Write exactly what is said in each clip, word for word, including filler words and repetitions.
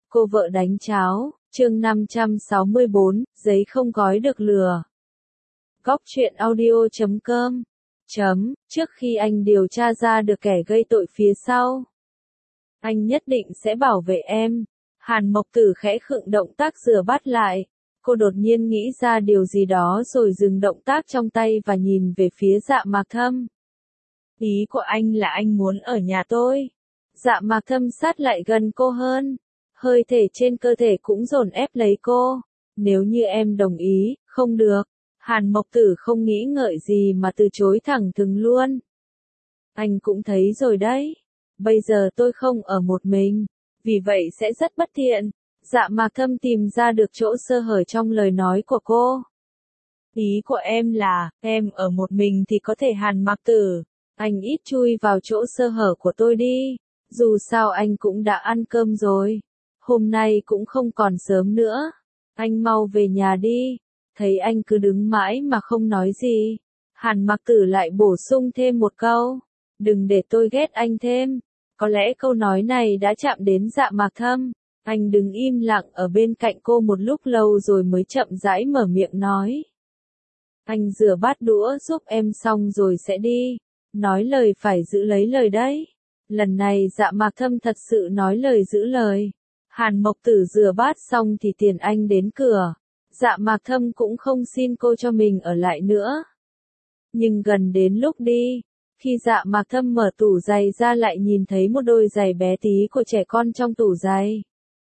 Cô vợ đánh cháo, chương năm trăm sáu mươi bốn, giấy không gói được lừa. Góc truyện audio chấm com. Chấm, trước khi anh điều tra ra được kẻ gây tội phía sau, anh nhất định sẽ bảo vệ em. Hàn Mộc Tử khẽ khựng động tác rửa bát lại. Cô đột nhiên nghĩ ra điều gì đó rồi dừng động tác trong tay và nhìn về phía Dạ Mạc Thâm. Ý của anh là anh muốn ở nhà tôi. Dạ Mạc Thâm sát lại gần cô hơn. Hơi thể trên cơ thể cũng dồn ép lấy cô. Nếu như em đồng ý, không được. Hàn Mộc Tử không nghĩ ngợi gì mà từ chối thẳng thừng luôn. Anh cũng thấy rồi đấy. Bây giờ tôi không ở một mình. Vì vậy sẽ rất bất tiện. Dạ Mạc Thâm tìm ra được chỗ sơ hở trong lời nói của cô. Ý của em là, em ở một mình thì có thể. Hàn Mạc Tử, anh ít chui vào chỗ sơ hở của tôi đi. Dù sao anh cũng đã ăn cơm rồi. Hôm nay cũng không còn sớm nữa. Anh mau về nhà đi. Thấy anh cứ đứng mãi mà không nói gì. Hàn Mạc Tử lại bổ sung thêm một câu. Đừng để tôi ghét anh thêm. Có lẽ câu nói này đã chạm đến Dạ Mạc Thâm. Anh đứng im lặng ở bên cạnh cô một lúc lâu rồi mới chậm rãi mở miệng nói. Anh rửa bát đũa giúp em xong rồi sẽ đi. Nói lời phải giữ lấy lời đấy. Lần này Dạ Mạc Thâm thật sự nói lời giữ lời. Hàn Mộc Tử rửa bát xong thì tiền anh đến cửa. Dạ Mạc Thâm cũng không xin cô cho mình ở lại nữa. Nhưng gần đến lúc đi, khi Dạ Mạc Thâm mở tủ giày ra lại nhìn thấy một đôi giày bé tí của trẻ con trong tủ giày.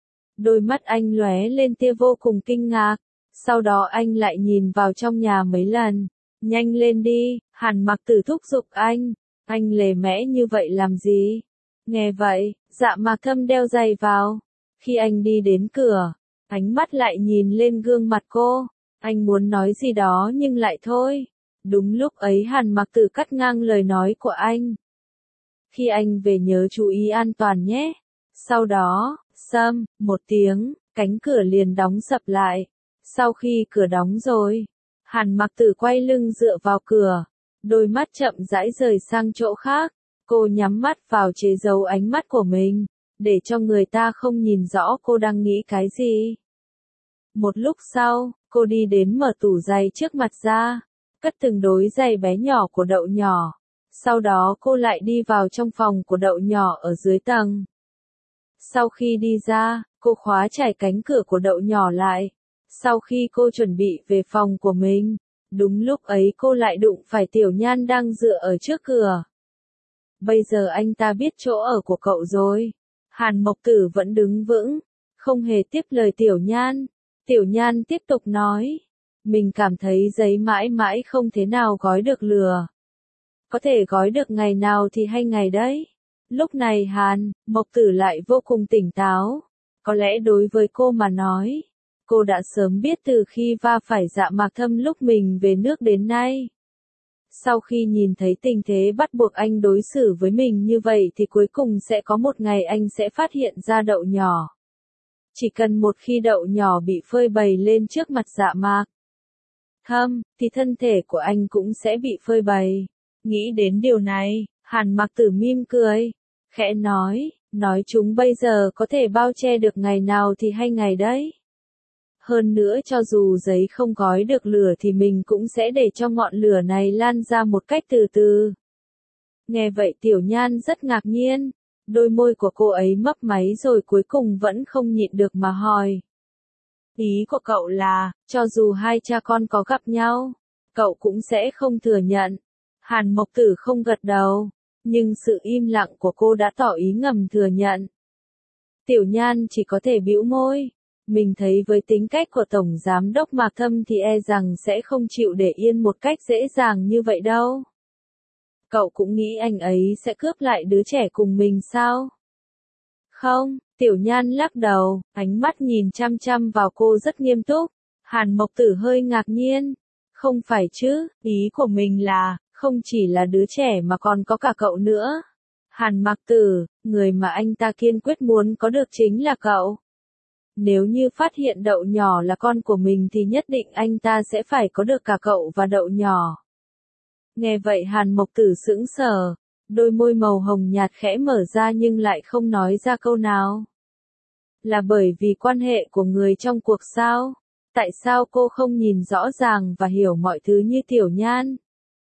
Đôi mắt anh lóe lên tia vô cùng kinh ngạc. Sau đó anh lại nhìn vào trong nhà mấy lần. Nhanh lên đi, Hàn Mạc Tử thúc giục anh. Anh lề mẽ như vậy làm gì? Nghe vậy, Dạ Mạc Thâm đeo giày vào. Khi anh đi đến cửa, ánh mắt lại nhìn lên gương mặt cô. Anh muốn nói gì đó nhưng lại thôi. Đúng lúc ấy Hàn Mạc Tử cắt ngang lời nói của anh. Khi anh về nhớ chú ý an toàn nhé. Sau đó, xâm, một tiếng, cánh cửa liền đóng sập lại. Sau khi cửa đóng rồi, Hàn Mạc Tử quay lưng dựa vào cửa. Đôi mắt chậm rãi rời sang chỗ khác. Cô nhắm mắt vào chế giấu ánh mắt của mình. Để cho người ta không nhìn rõ cô đang nghĩ cái gì. Một lúc sau, cô đi đến mở tủ giày trước mặt ra. Cất từng đôi giày bé nhỏ của Đậu Nhỏ. Sau đó cô lại đi vào trong phòng của Đậu Nhỏ ở dưới tầng. Sau khi đi ra, cô khóa chặt cánh cửa của Đậu Nhỏ lại. Sau khi cô chuẩn bị về phòng của mình, đúng lúc ấy cô lại đụng phải Tiểu Nhan đang dựa ở trước cửa. Bây giờ anh ta biết chỗ ở của cậu rồi. Hàn Mộc Tử vẫn đứng vững, không hề tiếp lời Tiểu Nhan. Tiểu Nhan tiếp tục nói. Mình cảm thấy giấy mãi mãi không thế nào gói được lừa. Có thể gói được ngày nào thì hay ngày đấy. Lúc này Hàn Mộc Tử lại vô cùng tỉnh táo. Có lẽ đối với cô mà nói, cô đã sớm biết từ khi va phải Dạ Mạc Thâm lúc mình về nước đến nay. Sau khi nhìn thấy tình thế bắt buộc anh đối xử với mình như vậy thì cuối cùng sẽ có một ngày anh sẽ phát hiện ra Đậu Nhỏ. Chỉ cần một khi Đậu Nhỏ bị phơi bày lên trước mặt Dạ Mạc Thâm, thì thân thể của anh cũng sẽ bị phơi bày. Nghĩ đến điều này, Hàn Mạc Tử mỉm cười, khẽ nói, nói chúng bây giờ có thể bao che được ngày nào thì hay ngày đấy. Hơn nữa cho dù giấy không gói được lửa thì mình cũng sẽ để cho ngọn lửa này lan ra một cách từ từ. Nghe vậy Tiểu Nhan rất ngạc nhiên, đôi môi của cô ấy mấp máy rồi cuối cùng vẫn không nhịn được mà hỏi. Ý của cậu là, cho dù hai cha con có gặp nhau, cậu cũng sẽ không thừa nhận. Hàn Mộc Tử không gật đầu, nhưng sự im lặng của cô đã tỏ ý ngầm thừa nhận. Tiểu Nhan chỉ có thể bĩu môi. Mình thấy với tính cách của Tổng Giám đốc Mạc Thâm thì e rằng sẽ không chịu để yên một cách dễ dàng như vậy đâu. Cậu cũng nghĩ anh ấy sẽ cướp lại đứa trẻ cùng mình sao? Không, Tiểu Nhan lắc đầu, ánh mắt nhìn chăm chăm vào cô rất nghiêm túc. Hàn Mộc Tử hơi ngạc nhiên. Không phải chứ, ý của mình là, không chỉ là đứa trẻ mà còn có cả cậu nữa. Hàn Mạc Tử, người mà anh ta kiên quyết muốn có được chính là cậu. Nếu như phát hiện Đậu Nhỏ là con của mình thì nhất định anh ta sẽ phải có được cả cậu và Đậu Nhỏ. Nghe vậy Hàn Mộc Tử sững sờ, đôi môi màu hồng nhạt khẽ mở ra nhưng lại không nói ra câu nào. Là bởi vì quan hệ của người trong cuộc sao? Tại sao cô không nhìn rõ ràng và hiểu mọi thứ như Tiểu Nhan?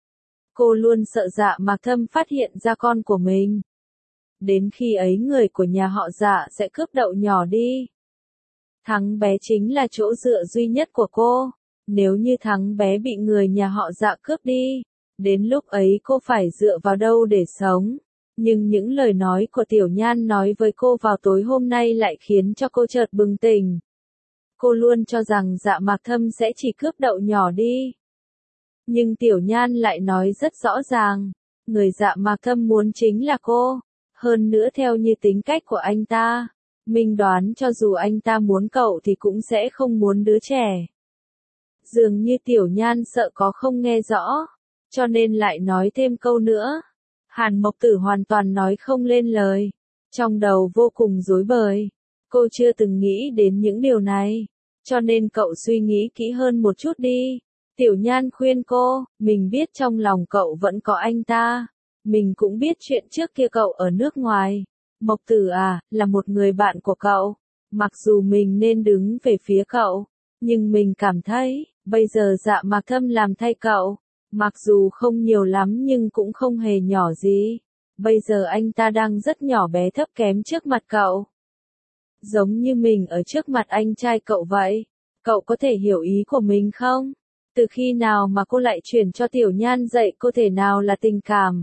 Cô luôn sợ Dạ Mạc Thâm phát hiện ra con của mình. Đến khi ấy người của nhà họ Dạ sẽ cướp đậu nhỏ đi. Thắng bé chính là chỗ dựa duy nhất của cô. Nếu như thắng bé bị người nhà họ Dạ cướp đi, đến lúc ấy cô phải dựa vào đâu để sống? Nhưng những lời nói của Tiểu Nhan nói với cô vào tối hôm nay lại khiến cho cô chợt bừng tỉnh. Cô luôn cho rằng Dạ Mạc Thâm sẽ chỉ cướp đậu nhỏ đi. Nhưng Tiểu Nhan lại nói rất rõ ràng, người Dạ Mạc Thâm muốn chính là cô. Hơn nữa theo như tính cách của anh ta, mình đoán cho dù anh ta muốn cậu thì cũng sẽ không muốn đứa trẻ. Dường như Tiểu Nhan sợ có không nghe rõ, cho nên lại nói thêm câu nữa. Hàn Mộc Tử hoàn toàn nói không lên lời, trong đầu vô cùng rối bời. Cô chưa từng nghĩ đến những điều này, cho nên cậu suy nghĩ kỹ hơn một chút đi. Tiểu Nhan khuyên cô, mình biết trong lòng cậu vẫn có anh ta. Mình cũng biết chuyện trước kia cậu ở nước ngoài. Mộc Tử à, là một người bạn của cậu. Mặc dù mình nên đứng về phía cậu, nhưng mình cảm thấy, bây giờ Dạ Mạc Thâm làm thay cậu. Mặc dù không nhiều lắm nhưng cũng không hề nhỏ gì. Bây giờ anh ta đang rất nhỏ bé thấp kém trước mặt cậu. Giống như mình ở trước mặt anh trai cậu vậy. Cậu có thể hiểu ý của mình không? Từ khi nào mà cô lại chuyển cho Tiểu Nhan dạy cô thể nào là tình cảm?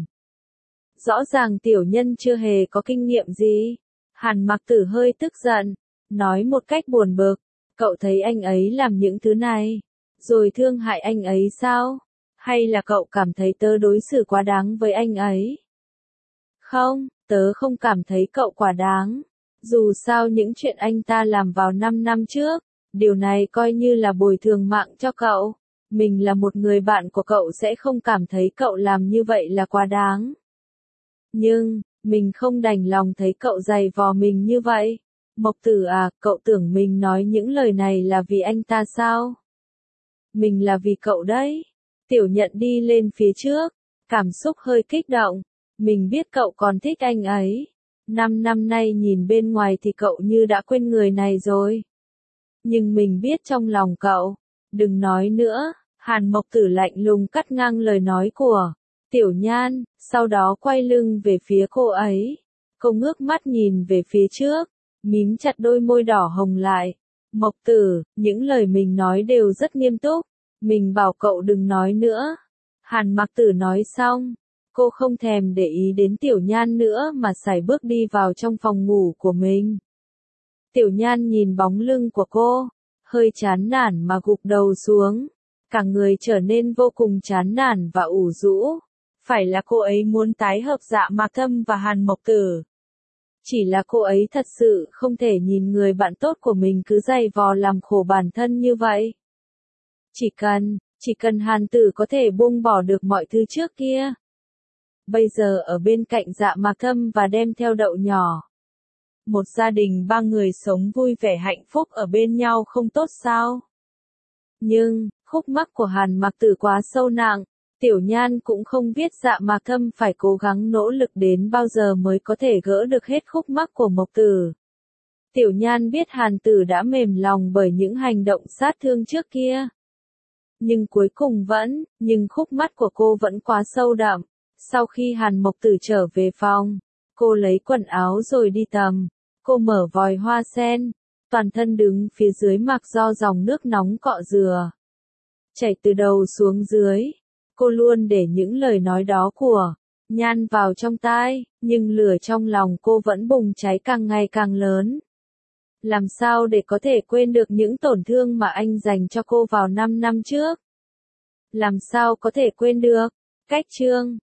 Rõ ràng tiểu nhân chưa hề có kinh nghiệm gì. Hàn Mặc Tử hơi tức giận, nói một cách buồn bực, cậu thấy anh ấy làm những thứ này, rồi thương hại anh ấy sao? Hay là cậu cảm thấy tớ đối xử quá đáng với anh ấy? Không, tớ không cảm thấy cậu quá đáng. Dù sao những chuyện anh ta làm vào năm năm trước, điều này coi như là bồi thường mạng cho cậu. Mình là một người bạn của cậu sẽ không cảm thấy cậu làm như vậy là quá đáng. Nhưng, mình không đành lòng thấy cậu giày vò mình như vậy. Mộc Tử à, cậu tưởng mình nói những lời này là vì anh ta sao? Mình là vì cậu đấy. Tiểu Nhận đi lên phía trước, cảm xúc hơi kích động. Mình biết cậu còn thích anh ấy. Năm năm nay nhìn bên ngoài thì cậu như đã quên người này rồi. Nhưng mình biết trong lòng cậu. Đừng nói nữa. Hàn Mộc Tử lạnh lùng cắt ngang lời nói của Tiểu Nhan, sau đó quay lưng về phía cô ấy. Cô ngước mắt nhìn về phía trước, mím chặt đôi môi đỏ hồng lại. Mộc Tử, những lời mình nói đều rất nghiêm túc. Mình bảo cậu đừng nói nữa. Hàn Mặc Tử nói xong, cô không thèm để ý đến Tiểu Nhan nữa mà sải bước đi vào trong phòng ngủ của mình. Tiểu Nhan nhìn bóng lưng của cô, hơi chán nản mà gục đầu xuống. Cả người trở nên vô cùng chán nản và ủ rũ. Phải là cô ấy muốn tái hợp Dạ Mạc Thâm và Hàn Mộc Tử. Chỉ là cô ấy thật sự không thể nhìn người bạn tốt của mình cứ giày vò làm khổ bản thân như vậy. Chỉ cần, chỉ cần Hàn Tử có thể buông bỏ được mọi thứ trước kia. Bây giờ ở bên cạnh Dạ Mạc Thâm và đem theo đậu nhỏ. Một gia đình ba người sống vui vẻ hạnh phúc ở bên nhau không tốt sao? Nhưng, khúc mắc của Hàn Mặc Tử quá sâu nặng, Tiểu Nhan cũng không biết Dạ Mạc Thâm phải cố gắng nỗ lực đến bao giờ mới có thể gỡ được hết khúc mắc của Mộc Tử. Tiểu Nhan biết Hàn Tử đã mềm lòng bởi những hành động sát thương trước kia. Nhưng cuối cùng vẫn, nhưng khúc mắc của cô vẫn quá sâu đậm. Sau khi Hàn Mộc Tử trở về phòng, cô lấy quần áo rồi đi tắm. Cô mở vòi hoa sen, toàn thân đứng phía dưới mặc do dòng nước nóng cọ rửa. Chảy từ đầu xuống dưới. Cô luôn để những lời nói đó của Nhan vào trong tai, nhưng lửa trong lòng cô vẫn bùng cháy càng ngày càng lớn. Làm sao để có thể quên được những tổn thương mà anh dành cho cô vào năm năm trước? Làm sao có thể quên được? Cách chương